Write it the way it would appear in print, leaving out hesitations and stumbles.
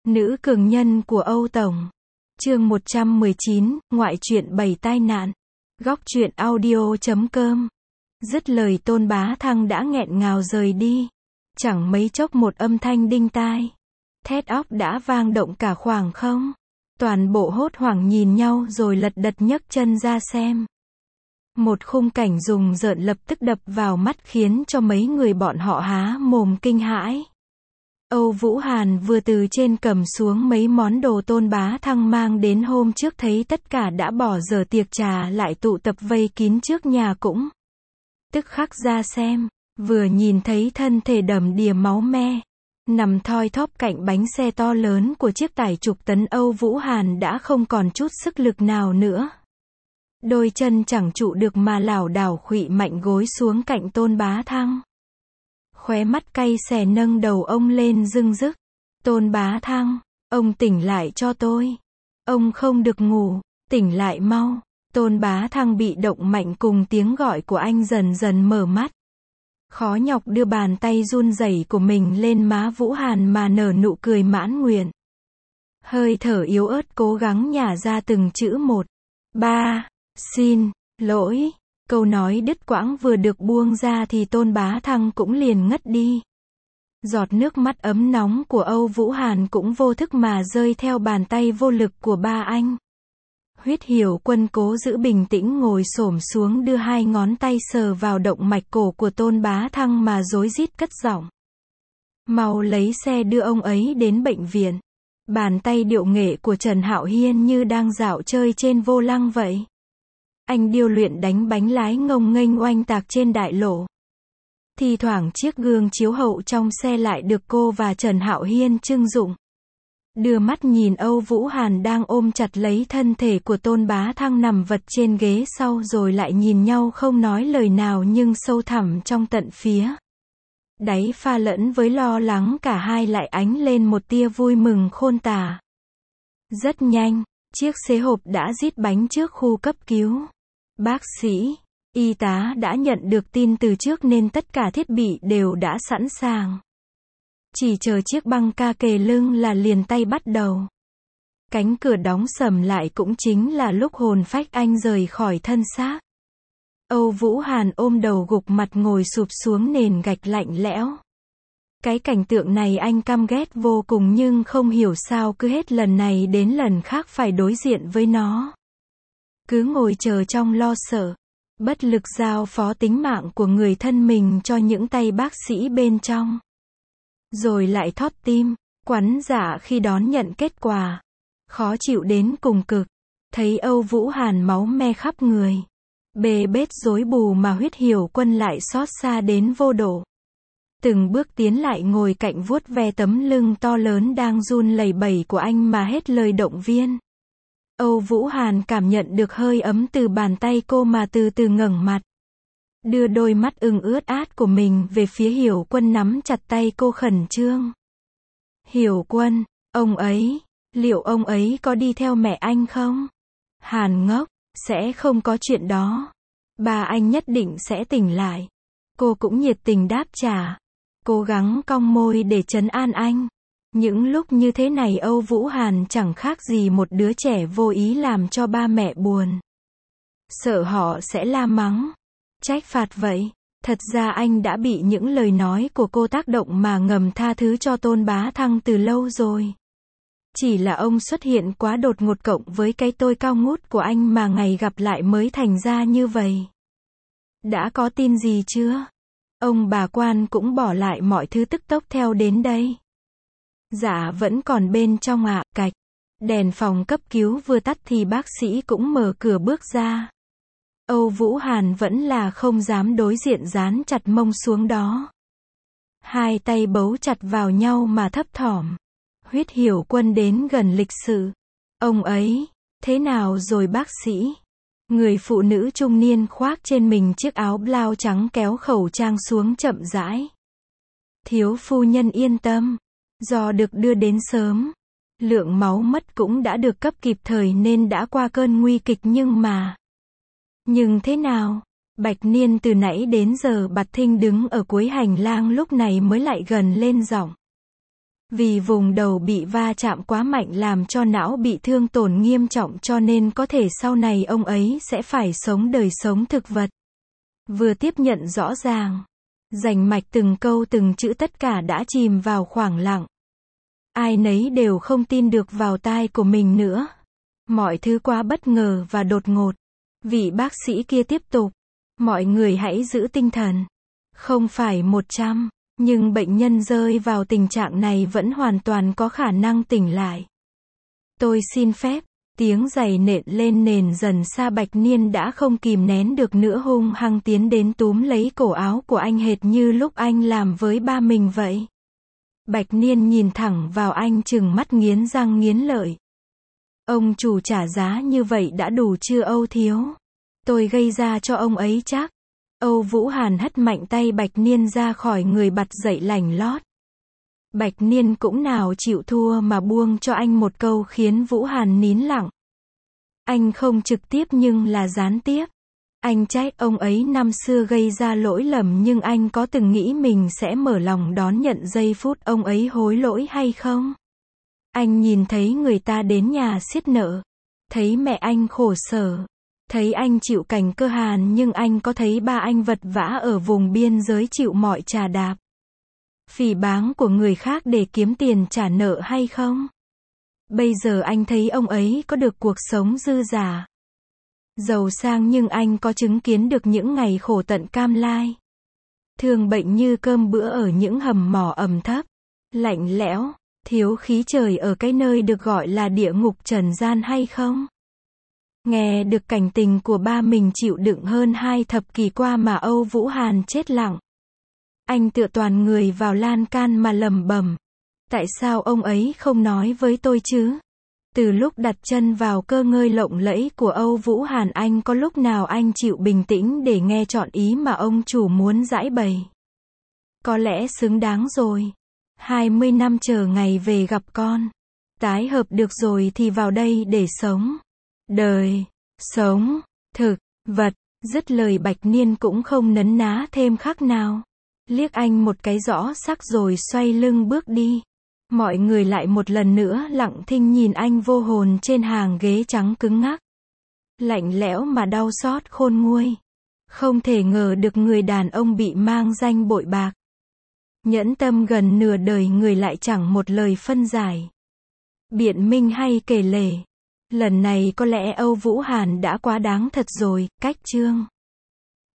Nữ cường nhân của Âu Tổng. Chương 119, ngoại truyện 7 tai nạn. Góc truyện audio.com. Dứt lời Tôn Bá Thăng đã nghẹn ngào rời đi. Chẳng mấy chốc một âm thanh đinh tai. Thét óc đã vang động cả khoảng không. Toàn bộ hốt hoảng nhìn nhau rồi lật đật nhấc chân ra xem. Một khung cảnh rùng rợn lập tức đập vào mắt khiến cho mấy người bọn họ há mồm kinh hãi. Âu Vũ Hàn vừa từ trên cầm xuống mấy món đồ Tôn Bá Thăng mang đến hôm trước, thấy tất cả đã bỏ dở tiệc trà lại tụ tập vây kín trước nhà cũng tức khắc ra xem, vừa nhìn thấy thân thể đầm đìa máu me, nằm thoi thóp cạnh bánh xe to lớn của chiếc tải chục tấn, Âu Vũ Hàn đã không còn chút sức lực nào nữa. Đôi chân chẳng trụ được mà lảo đảo khuỵu mạnh gối xuống cạnh Tôn Bá Thăng. Khóe mắt cay xè nâng đầu ông lên rưng rức. Tôn Bá Thăng, ông tỉnh lại cho tôi. Ông không được ngủ, tỉnh lại mau. Tôn Bá Thăng bị động mạnh cùng tiếng gọi của anh dần dần mở mắt. Khó nhọc đưa bàn tay run rẩy của mình lên má Vũ Hàn mà nở nụ cười mãn nguyện. Hơi thở yếu ớt cố gắng nhả ra từng chữ một. Ba, xin lỗi. Câu nói đứt quãng vừa được buông ra thì Tôn Bá Thăng cũng liền ngất đi. Giọt nước mắt ấm nóng của Âu Vũ Hàn cũng vô thức mà rơi theo bàn tay vô lực của ba anh. Huyết Hiểu Quân cố giữ bình tĩnh ngồi xổm xuống đưa hai ngón tay sờ vào động mạch cổ của Tôn Bá Thăng mà rối rít cất giọng. Mau lấy xe đưa ông ấy đến bệnh viện. Bàn tay điệu nghệ của Trần Hạo Hiên như đang dạo chơi trên vô lăng vậy. Anh điêu luyện đánh bánh lái ngông nghênh oanh tạc trên đại lộ. Thì thoảng chiếc gương chiếu hậu trong xe lại được cô và Trần Hạo Hiên trưng dụng. Đưa mắt nhìn Âu Vũ Hàn đang ôm chặt lấy thân thể của Tôn Bá Thăng nằm vật trên ghế sau, rồi lại nhìn nhau không nói lời nào nhưng sâu thẳm trong tận phía đáy pha lẫn với lo lắng, cả hai lại ánh lên một tia vui mừng khôn tả. Rất nhanh, chiếc xế hộp đã rít bánh trước khu cấp cứu. Bác sĩ, y tá đã nhận được tin từ trước nên tất cả thiết bị đều đã sẵn sàng. Chỉ chờ chiếc băng ca kề lưng là liền tay bắt đầu. Cánh cửa đóng sầm lại cũng chính là lúc hồn phách anh rời khỏi thân xác. Âu Vũ Hàn ôm đầu gục mặt ngồi sụp xuống nền gạch lạnh lẽo. Cái cảnh tượng này anh căm ghét vô cùng nhưng không hiểu sao cứ hết lần này đến lần khác phải đối diện với nó. Cứ ngồi chờ trong lo sợ, bất lực giao phó tính mạng của người thân mình cho những tay bác sĩ bên trong. Rồi lại thót tim, quắn dạ khi đón nhận kết quả. Khó chịu đến cùng cực. Thấy Âu Vũ Hàn máu me khắp người, bê bết rối bù mà Huyết Hiểu Quân lại xót xa đến vô độ. Từng bước tiến lại ngồi cạnh vuốt ve tấm lưng to lớn đang run lẩy bẩy của anh mà hết lời động viên. Âu Vũ Hàn cảm nhận được hơi ấm từ bàn tay cô mà từ từ ngẩng mặt. Đưa đôi mắt ửng ướt át của mình về phía Hiểu Quân, nắm chặt tay cô khẩn trương. Hiểu Quân, ông ấy, liệu ông ấy có đi theo mẹ anh không? Hàn ngốc, sẽ không có chuyện đó. Ba anh nhất định sẽ tỉnh lại. Cô cũng nhiệt tình đáp trả. Cố gắng cong môi để trấn an anh. Những lúc như thế này Âu Vũ Hàn chẳng khác gì một đứa trẻ vô ý làm cho ba mẹ buồn. Sợ họ sẽ la mắng, trách phạt vậy. Thật ra anh đã bị những lời nói của cô tác động mà ngầm tha thứ cho Tôn Bá Thăng từ lâu rồi. Chỉ là ông xuất hiện quá đột ngột cộng với cái tôi cao ngút của anh mà ngày gặp lại mới thành ra như vậy. Đã có tin gì chưa? Ông bà quan cũng bỏ lại mọi thứ tức tốc theo đến đây. Dạ vẫn còn bên trong ạ. Cạch. Đèn phòng cấp cứu vừa tắt thì bác sĩ cũng mở cửa bước ra. Âu Vũ Hàn vẫn là không dám đối diện, dán chặt mông xuống đó. Hai tay bấu chặt vào nhau mà thấp thỏm. Huyết Hiểu Quân đến gần lịch sự. Ông ấy, thế nào rồi bác sĩ? Người phụ nữ trung niên khoác trên mình chiếc áo blau trắng kéo khẩu trang xuống chậm rãi. Thiếu phu nhân yên tâm. Do được đưa đến sớm, lượng máu mất cũng đã được cấp kịp thời nên đã qua cơn nguy kịch, nhưng thế nào? Bạch Niên từ nãy đến giờ bặt thinh đứng ở cuối hành lang lúc này mới lại gần lên giọng. Vì vùng đầu bị va chạm quá mạnh làm cho não bị thương tổn nghiêm trọng cho nên có thể sau này ông ấy sẽ phải sống đời sống thực vật. Vừa tiếp nhận rõ ràng, rành mạch từng câu từng chữ tất cả đã chìm vào khoảng lặng. Ai nấy đều không tin được vào tai của mình nữa. Mọi thứ quá bất ngờ và đột ngột. Vị bác sĩ kia tiếp tục. Mọi người hãy giữ tinh thần. Không phải 100, nhưng bệnh nhân rơi vào tình trạng này vẫn hoàn toàn có khả năng tỉnh lại. Tôi xin phép. Tiếng giày nện lên nền dần xa. Bạch Niên đã không kìm nén được nữa, hung hăng tiến đến túm lấy cổ áo của anh hệt như lúc anh làm với ba mình vậy. Bạch Niên nhìn thẳng vào anh trừng mắt nghiến răng nghiến lợi. Ông chủ trả giá như vậy đã đủ chưa Âu thiếu? Tôi gây ra cho ông ấy chắc. Âu Vũ Hàn hất mạnh tay Bạch Niên ra khỏi người bật dậy lành lót. Bạch Niên cũng nào chịu thua mà buông cho anh một câu khiến Vũ Hàn nín lặng. Anh không trực tiếp nhưng là gián tiếp. Anh trách ông ấy năm xưa gây ra lỗi lầm, nhưng anh có từng nghĩ mình sẽ mở lòng đón nhận giây phút ông ấy hối lỗi hay không? Anh nhìn thấy người ta đến nhà xiết nợ, thấy mẹ anh khổ sở, thấy anh chịu cảnh cơ hàn, nhưng anh có thấy ba anh vật vã ở vùng biên giới chịu mọi trà đạp, phỉ báng của người khác để kiếm tiền trả nợ hay không? Bây giờ anh thấy ông ấy có được cuộc sống dư dả, giàu sang, nhưng anh có chứng kiến được những ngày khổ tận cam lai, thường bệnh như cơm bữa ở những hầm mỏ ẩm thấp, lạnh lẽo, thiếu khí trời ở cái nơi được gọi là địa ngục trần gian hay không? Nghe được cảnh tình của ba mình chịu đựng hơn 2 thập kỷ qua mà Âu Vũ Hàn chết lặng. Anh tựa toàn người vào lan can mà lẩm bẩm. Tại sao ông ấy không nói với tôi chứ? Từ lúc đặt chân vào cơ ngơi lộng lẫy của Âu Vũ Hàn, anh có lúc nào anh chịu bình tĩnh để nghe trọn ý mà ông chủ muốn giãi bày? Có lẽ xứng đáng rồi. 20 năm chờ ngày về gặp con. Tái hợp được rồi thì vào đây để sống. Đời, sống, thực, vật. Dứt lời Bạch Niên cũng không nấn ná thêm khắc nào. Liếc anh một cái rõ sắc rồi xoay lưng bước đi. Mọi người lại một lần nữa lặng thinh nhìn anh vô hồn trên hàng ghế trắng cứng ngắc. Lạnh lẽo mà đau xót khôn nguôi. Không thể ngờ được người đàn ông bị mang danh bội bạc, nhẫn tâm gần nửa đời người lại chẳng một lời phân giải, biện minh hay kể lể. Lần này có lẽ Âu Vũ Hàn đã quá đáng thật rồi. Cách chương